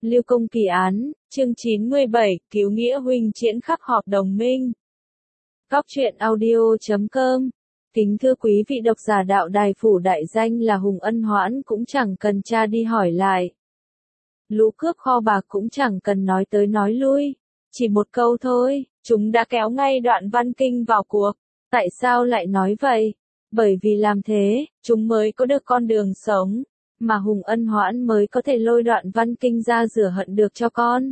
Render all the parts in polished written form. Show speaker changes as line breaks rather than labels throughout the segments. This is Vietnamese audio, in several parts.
Lưu Công kỳ án, chương 97, cứu nghĩa huynh triển khắc họp đồng minh. Góc truyện audio.com. Kính thưa quý vị độc giả, đạo đài phủ đại danh là Hùng Ân Hoãn cũng chẳng cần cha đi hỏi lại. Lũ cướp kho bạc cũng chẳng cần nói tới nói lui. Chỉ một câu thôi, chúng đã kéo ngay Đoạn Văn Kinh vào cuộc. Tại sao lại nói vậy? Bởi vì làm thế, chúng mới có được con đường sống, mà Hùng Ân Hoãn mới có thể lôi Đoạn Văn Kinh ra rửa hận được cho con.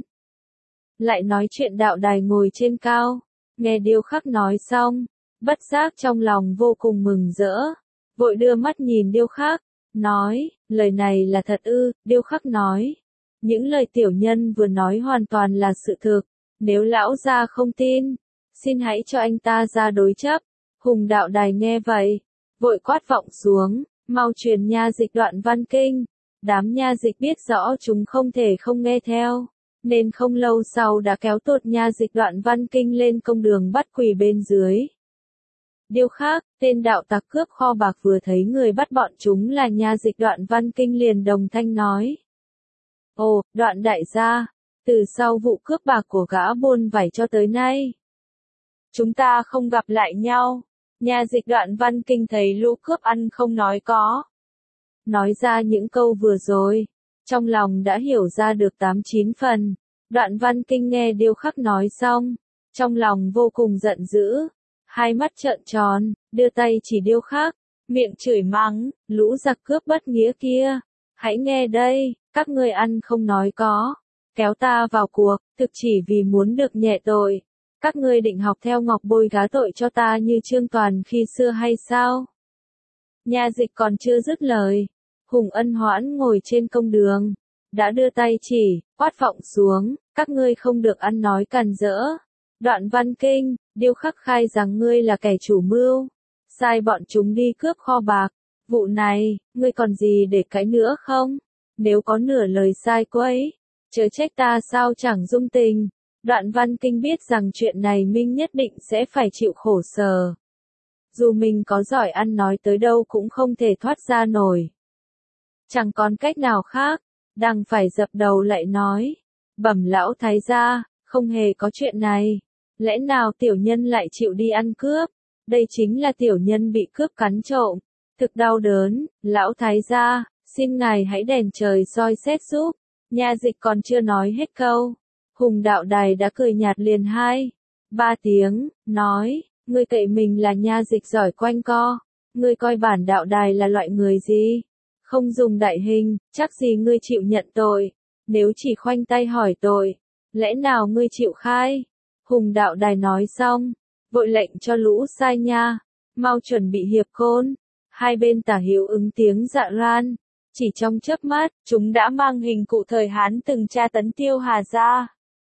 Lại nói chuyện đạo đài ngồi trên cao, nghe Điêu Khắc nói xong, bất giác trong lòng vô cùng mừng rỡ, vội đưa mắt nhìn Điêu Khắc, nói, lời này là thật ư? Điêu Khắc nói, những lời tiểu nhân vừa nói hoàn toàn là sự thực, nếu lão gia không tin, xin hãy cho anh ta ra đối chấp. Hùng đạo đài nghe vậy, vội quát vọng xuống, mau truyền nha dịch Đoạn Văn Kinh. Đám nha dịch biết rõ chúng không thể không nghe theo, nên không lâu sau đã kéo tuột nha dịch Đoạn Văn Kinh lên công đường bắt quỳ bên dưới. Điêu Khắc, tên đạo tặc cướp kho bạc vừa thấy người bắt bọn chúng là nha dịch Đoạn Văn Kinh liền đồng thanh nói. Ồ, Đoạn đại gia, từ sau vụ cướp bạc của gã buôn vải cho tới nay, chúng ta không gặp lại nhau. Nha dịch Đoạn Văn Kinh thấy lũ cướp ăn không nói có. Nói ra những câu vừa rồi, trong lòng đã hiểu ra được 8-9 phần. Đoạn Văn Kinh nghe Điêu Khắc nói xong, trong lòng vô cùng giận dữ, hai mắt trợn tròn, đưa tay chỉ Điêu Khắc, miệng chửi mắng, lũ giặc cướp bất nghĩa kia, hãy nghe đây, các ngươi ăn không nói có, kéo ta vào cuộc, thực chỉ vì muốn được nhẹ tội. Các ngươi định học theo Ngọc Bôi gá tội cho ta như Trương Toàn khi xưa hay sao? Nha dịch còn chưa dứt lời, Hùng Ân Hoãn ngồi trên công đường, đã đưa tay chỉ, quát vọng xuống, các ngươi không được ăn nói càn rỡ. Đoạn Văn Kinh, Điêu Khắc khai rằng ngươi là kẻ chủ mưu, sai bọn chúng đi cướp kho bạc. Vụ này, ngươi còn gì để cãi nữa không? Nếu có nửa lời sai quấy, chớ trách ta sao chẳng dung tình. Đoạn Văn Kinh biết rằng chuyện này Minh nhất định sẽ phải chịu khổ sở. Dù mình có giỏi ăn nói tới đâu cũng không thể thoát ra nổi. Chẳng còn cách nào khác, đành phải dập đầu lại nói. Bẩm lão thái gia, không hề có chuyện này. Lẽ nào tiểu nhân lại chịu đi ăn cướp? Đây chính là tiểu nhân bị cướp cắn trộm. Thực đau đớn, lão thái gia, xin ngài hãy đèn trời soi xét giúp. Nha dịch còn chưa nói hết câu. Hùng đạo đài đã cười nhạt liền 2-3 tiếng, nói, ngươi cậy mình là nha dịch giỏi quanh co, ngươi coi bản đạo đài là loại người gì? Không dùng đại hình, chắc gì ngươi chịu nhận tội, nếu chỉ khoanh tay hỏi tội, lẽ nào ngươi chịu khai? Hùng đạo đài nói xong, vội lệnh cho lũ sai nha, mau chuẩn bị hiệp khôn, hai bên tả hữu ứng tiếng dạ ran. Chỉ trong chớp mắt, chúng đã mang hình cụ thời Hán từng tra tấn Tiêu Hà ra.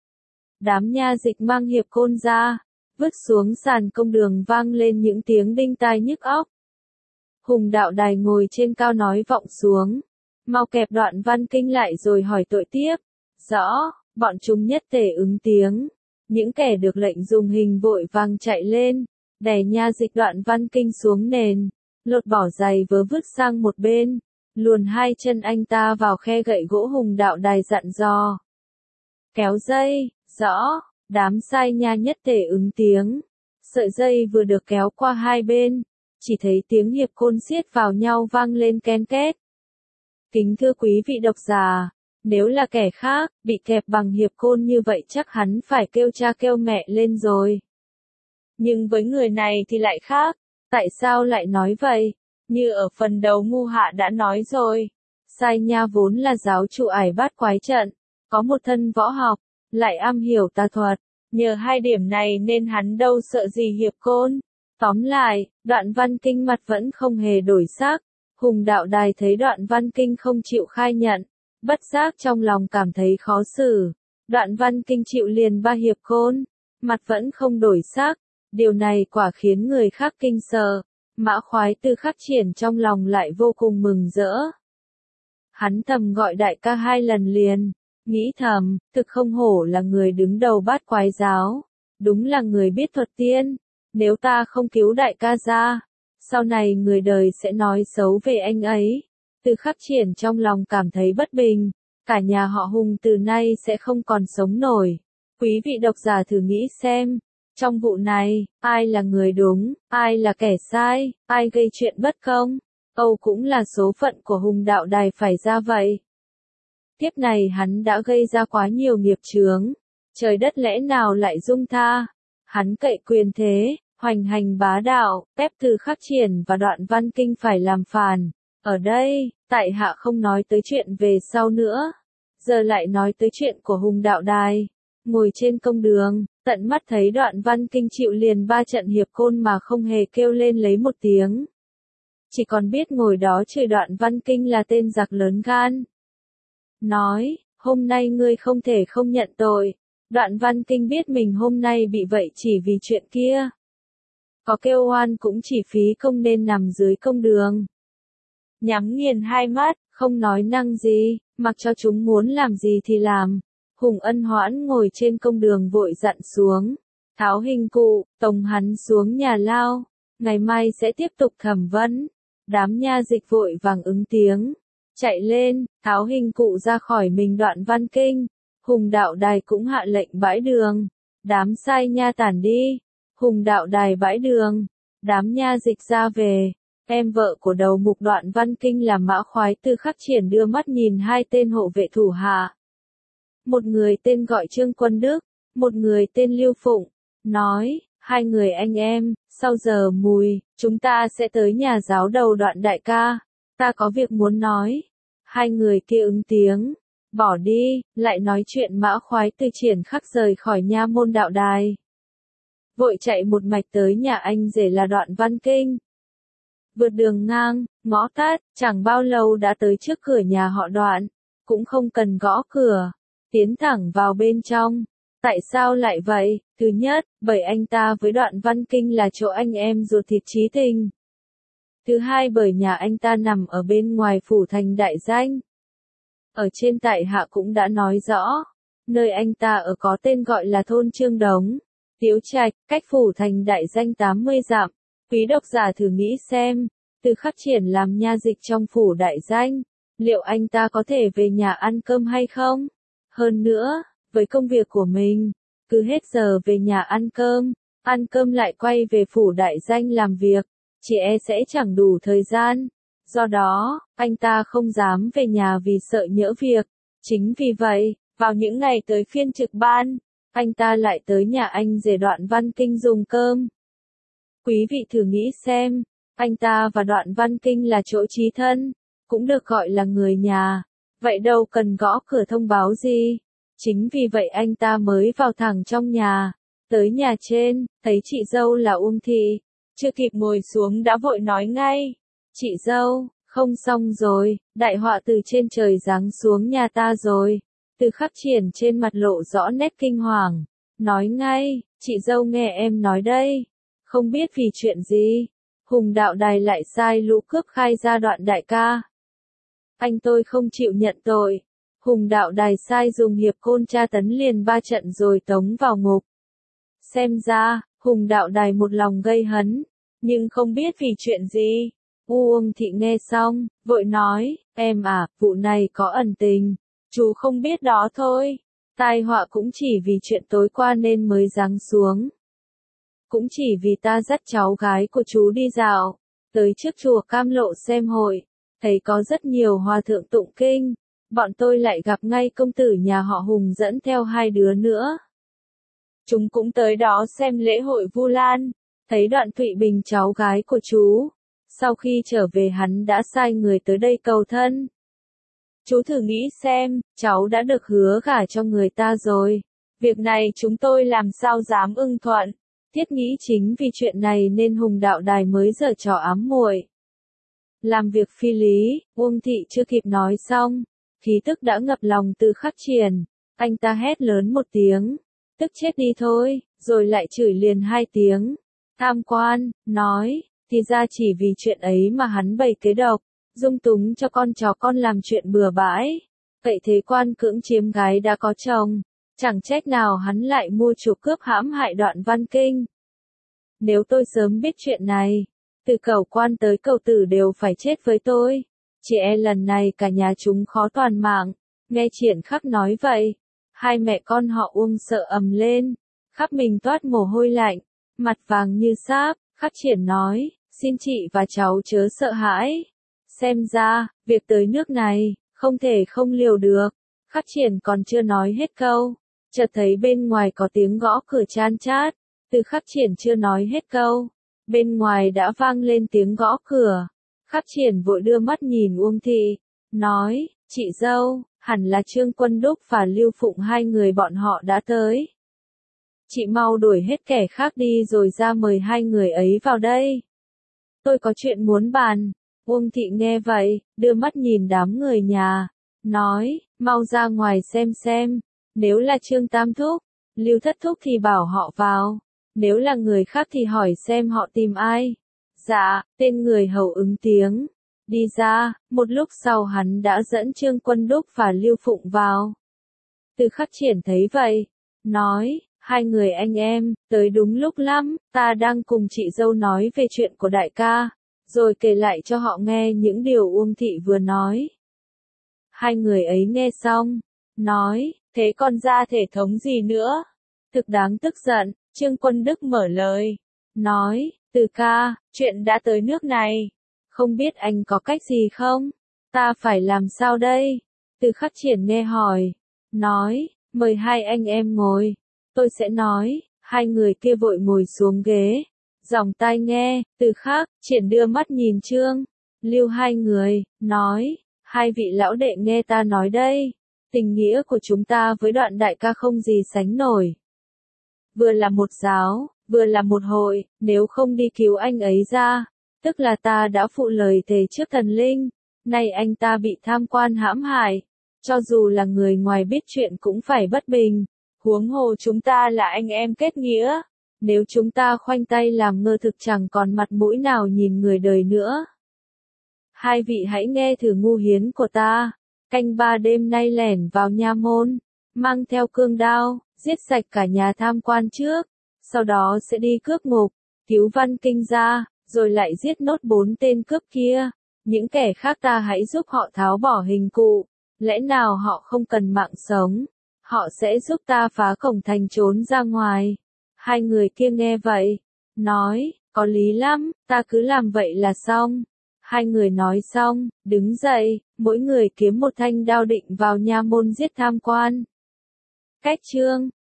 Đám nha dịch mang hiệp côn ra, vứt xuống sàn công đường vang lên những tiếng đinh tai nhức óc. Hùng đạo đài ngồi trên cao nói vọng xuống, mau kẹp Đoạn Văn Kinh lại rồi hỏi tội tiếp. Rõ, bọn chúng nhất tề ứng tiếng, những kẻ được lệnh dùng hình vội vàng chạy lên, đè nha dịch Đoạn Văn Kinh xuống nền, lột bỏ giày vớ vứt sang một bên, luồn hai chân anh ta vào khe gậy gỗ. Hùng đạo đài dặn dò. Kéo dây. Rõ, đám sai nha nhất tề ứng tiếng. Sợi dây vừa được kéo qua hai bên, chỉ thấy tiếng hiệp côn siết vào nhau vang lên ken két. Kính thưa quý vị độc giả, nếu là kẻ khác, bị kẹp bằng hiệp côn như vậy chắc hắn phải kêu cha kêu mẹ lên rồi. Nhưng với người này thì lại khác, tại sao lại nói vậy? Như ở phần đầu Ngu Hạ đã nói rồi, sai nha vốn là giáo chủ ải bát quái trận, có một thân võ học, lại am hiểu tà thuật, nhờ hai điểm này nên hắn đâu sợ gì hiệp côn. Tóm lại, Đoạn Văn Kinh mặt vẫn không hề đổi sắc. Hùng đạo đài thấy Đoạn Văn Kinh không chịu khai nhận, bất giác trong lòng cảm thấy khó xử. Đoạn Văn Kinh chịu liền 3 hiệp côn, mặt vẫn không đổi sắc. Điều này quả khiến người khác kinh sợ. Mã Khoái Tư Khắc Triển trong lòng lại vô cùng mừng rỡ. Hắn thầm gọi đại ca 2 lần liền. Nghĩ thầm, thực không hổ là người đứng đầu bát quái giáo, đúng là người biết thuật tiên, nếu ta không cứu đại ca ra, sau này người đời sẽ nói xấu về anh ấy. Tư Khắc Triển trong lòng cảm thấy bất bình, cả nhà họ Hùng từ nay sẽ không còn sống nổi. Quý vị độc giả thử nghĩ xem, trong vụ này, ai là người đúng, ai là kẻ sai, ai gây chuyện bất công? Âu cũng là số phận của Hùng Đạo Đài phải ra vậy. Kiếp này hắn đã gây ra quá nhiều nghiệp chướng, trời đất lẽ nào lại dung tha? Hắn cậy quyền thế, hoành hành bá đạo, ép Từ Khắc Triển và Đoạn Văn Kinh phải làm phản. Ở đây, tại hạ không nói tới chuyện về sau nữa, giờ lại nói tới chuyện của Hùng Đạo Đài. Ngồi trên công đường, tận mắt thấy Đoạn Văn Kinh chịu liền 3 trận hiệp côn mà không hề kêu lên lấy một tiếng. Chỉ còn biết ngồi đó chửi Đoạn Văn Kinh là tên giặc lớn gan. Nói, hôm nay ngươi không thể không nhận tội. Đoạn Văn Kinh biết mình hôm nay bị vậy chỉ vì chuyện kia. Có kêu oan cũng chỉ phí công nên nằm dưới công đường. Nhắm nghiền hai mắt, không nói năng gì, mặc cho chúng muốn làm gì thì làm. Hùng Ân Hoãn ngồi trên công đường vội dặn xuống. Tháo hình cụ, tống hắn xuống nhà lao. Ngày mai sẽ tiếp tục thẩm vấn. Đám nha dịch vội vàng ứng tiếng. Chạy lên, tháo hình cụ ra khỏi mình Đoạn Văn Kinh. Hùng Đạo Đài cũng hạ lệnh bãi đường. Đám sai nha tản đi. Hùng Đạo Đài bãi đường. Đám nha dịch ra về. Em vợ của đầu mục Đoạn Văn Kinh là Mã Khoái Từ Khắc Triển đưa mắt nhìn hai tên hộ vệ thủ hạ. Một người tên gọi Trương Quân Đức, một người tên Lưu Phụng. Nói, hai người anh em, sau giờ mùi, chúng ta sẽ tới nhà giáo đầu Đoạn đại ca. Ta có việc muốn nói. Hai người kia ứng tiếng. Bỏ đi, lại nói chuyện Mã Khoái Từ Triển khắc rời khỏi nha môn Đạo Đài. Vội chạy một mạch tới nhà anh rể là Đoạn Văn Kinh. Vượt đường ngang, ngõ tắt, chẳng bao lâu đã tới trước cửa nhà họ Đoạn. Cũng không cần gõ cửa. Tiến thẳng vào bên trong. Tại sao lại vậy? Thứ nhất, bởi anh ta với Đoạn Văn Kinh là chỗ anh em ruột thịt chí tình. Thứ hai, bởi nhà anh ta nằm ở bên ngoài phủ thành Đại Danh. Ở trên tại hạ cũng đã nói rõ, nơi anh ta ở có tên gọi là thôn Trương Đống, Tiếu Trạch, cách phủ thành Đại Danh 80 dặm. Quý độc giả thử nghĩ xem, Từ Khắc Triển làm nha dịch trong phủ Đại Danh, liệu anh ta có thể về nhà ăn cơm hay không? Hơn nữa, với công việc của mình, cứ hết giờ về nhà ăn cơm lại quay về phủ Đại Danh làm việc, chỉ e sẽ chẳng đủ thời gian. Do đó, anh ta không dám về nhà vì sợ nhỡ việc. Chính vì vậy, vào những ngày tới phiên trực ban, anh ta lại tới nhà anh rể Đoạn Văn Kinh dùng cơm. Quý vị thử nghĩ xem, anh ta và Đoạn Văn Kinh là chỗ chí thân, cũng được gọi là người nhà. Vậy đâu cần gõ cửa thông báo gì. Chính vì vậy anh ta mới vào thẳng trong nhà. Tới nhà trên, thấy chị dâu là Uông Thị. Chưa kịp ngồi xuống đã vội nói ngay. Chị dâu, không xong rồi, đại họa từ trên trời giáng xuống nhà ta rồi. Từ Khắc Triển trên mặt lộ rõ nét kinh hoàng. Nói ngay, chị dâu nghe em nói đây. Không biết vì chuyện gì, Hùng Đạo Đài lại sai lũ cướp khai ra Đoạn đại ca. Anh tôi không chịu nhận tội. Hùng Đạo Đài sai dùng hiệp côn tra tấn liền 3 trận rồi tống vào ngục. Xem ra, Hùng Đạo Đài một lòng gây hấn, nhưng không biết vì chuyện gì. Uông Thị nghe xong, vội nói, em à, vụ này có ẩn tình, chú không biết đó thôi. Tai họa cũng chỉ vì chuyện tối qua nên mới giáng xuống. Cũng chỉ vì ta dắt cháu gái của chú đi dạo, tới trước chùa Cam Lộ xem hội, thấy có rất nhiều hòa thượng tụng kinh, bọn tôi lại gặp ngay công tử nhà họ Hùng dẫn theo 2 đứa nữa. Chúng cũng tới đó xem lễ hội Vu Lan, thấy Đoạn Thụy Bình cháu gái của chú. Sau khi trở về hắn đã sai người tới đây cầu thân. Chú thử nghĩ xem, cháu đã được hứa gả cho người ta rồi. Việc này chúng tôi làm sao dám ưng thuận. Thiết nghĩ chính vì chuyện này nên Hùng Đạo Đài mới giở trò ám muội. Làm việc phi lý, Uông Thị chưa kịp nói xong, khí tức đã ngập lòng Từ Khắc Triển. Anh ta hét lớn một tiếng, tức chết đi thôi, rồi lại chửi liền 2 tiếng. Tham quan, nói, thì ra chỉ vì chuyện ấy mà hắn bày kế độc, dung túng cho con chó con làm chuyện bừa bãi. Vậy thế quan cưỡng chiếm gái đã có chồng, chẳng trách nào hắn lại mua chuộc cướp hãm hại Đoạn Văn Kinh. Nếu tôi sớm biết chuyện này, từ cẩu quan tới cẩu tử đều phải chết với tôi. Chỉ e lần này cả nhà chúng khó toàn mạng. Nghe Triển Khắc nói vậy, hai mẹ con họ Uông sợ ầm lên, khắp mình toát mồ hôi lạnh, mặt vàng như sáp. Khắc Triển nói, xin chị và cháu chớ sợ hãi. Xem ra, việc tới nước này, không thể không liều được. Khắc Triển còn chưa nói hết câu, chợt thấy bên ngoài có tiếng gõ cửa chan chát. Từ Khắc Triển chưa nói hết câu, bên ngoài đã vang lên tiếng gõ cửa. Khắc Triển vội đưa mắt nhìn Uông Thị, nói, chị dâu, hẳn là Trương Quân Đúc và Lưu Phụng hai người bọn họ đã tới. Chị mau đuổi hết kẻ khác đi rồi ra mời hai người ấy vào đây. Tôi có chuyện muốn bàn. Uông Thị nghe vậy, đưa mắt nhìn đám người nhà, nói, mau ra ngoài xem, nếu là Trương Tam Thúc, Lưu Thất Thúc thì bảo họ vào, nếu là người khác thì hỏi xem họ tìm ai. Dạ, tên người hầu ứng tiếng. Đi ra, một lúc sau hắn đã dẫn Trương Quân Đúc và Lưu Phụng vào. Từ Khắc Triển thấy vậy, nói, hai người anh em, tới đúng lúc lắm, ta đang cùng chị dâu nói về chuyện của đại ca, rồi kể lại cho họ nghe những điều Uông Thị vừa nói. Hai người ấy nghe xong, nói, thế còn ra thể thống gì nữa? Thực đáng tức giận. Trương Quân Đức mở lời, nói, Từ ca, chuyện đã tới nước này, không biết anh có cách gì không? Ta phải làm sao đây? Từ Khắc Triển nghe hỏi, nói, mời hai anh em ngồi, tôi sẽ nói. Hai người kia vội ngồi xuống ghế, dòng tai nghe. Từ Khắc Triển đưa mắt nhìn Trương, Lưu hai người, nói, hai vị lão đệ nghe ta nói đây, tình nghĩa của chúng ta với Đoạn đại ca không gì sánh nổi. Vừa là một giáo, vừa là một hội, nếu không đi cứu anh ấy ra, tức là ta đã phụ lời thề trước thần linh, nay anh ta bị tham quan hãm hại, cho dù là người ngoài biết chuyện cũng phải bất bình, huống hồ chúng ta là anh em kết nghĩa, nếu chúng ta khoanh tay làm ngơ thực chẳng còn mặt mũi nào nhìn người đời nữa. Hai vị hãy nghe thử ngu hiến của ta, canh ba đêm nay lẻn vào nha môn, mang theo cương đao, giết sạch cả nhà tham quan trước, sau đó sẽ đi cướp ngục, cứu Văn Kinh ra, rồi lại giết nốt 4 tên cướp kia. Những kẻ khác ta hãy giúp họ tháo bỏ hình cụ, lẽ nào họ không cần mạng sống, họ sẽ giúp ta phá cổng thành trốn ra ngoài. Hai người kia nghe vậy, nói, có lý lắm, ta cứ làm vậy là xong. Hai người nói xong, đứng dậy, mỗi người kiếm một thanh đao định vào nha môn giết tham quan. Cách chương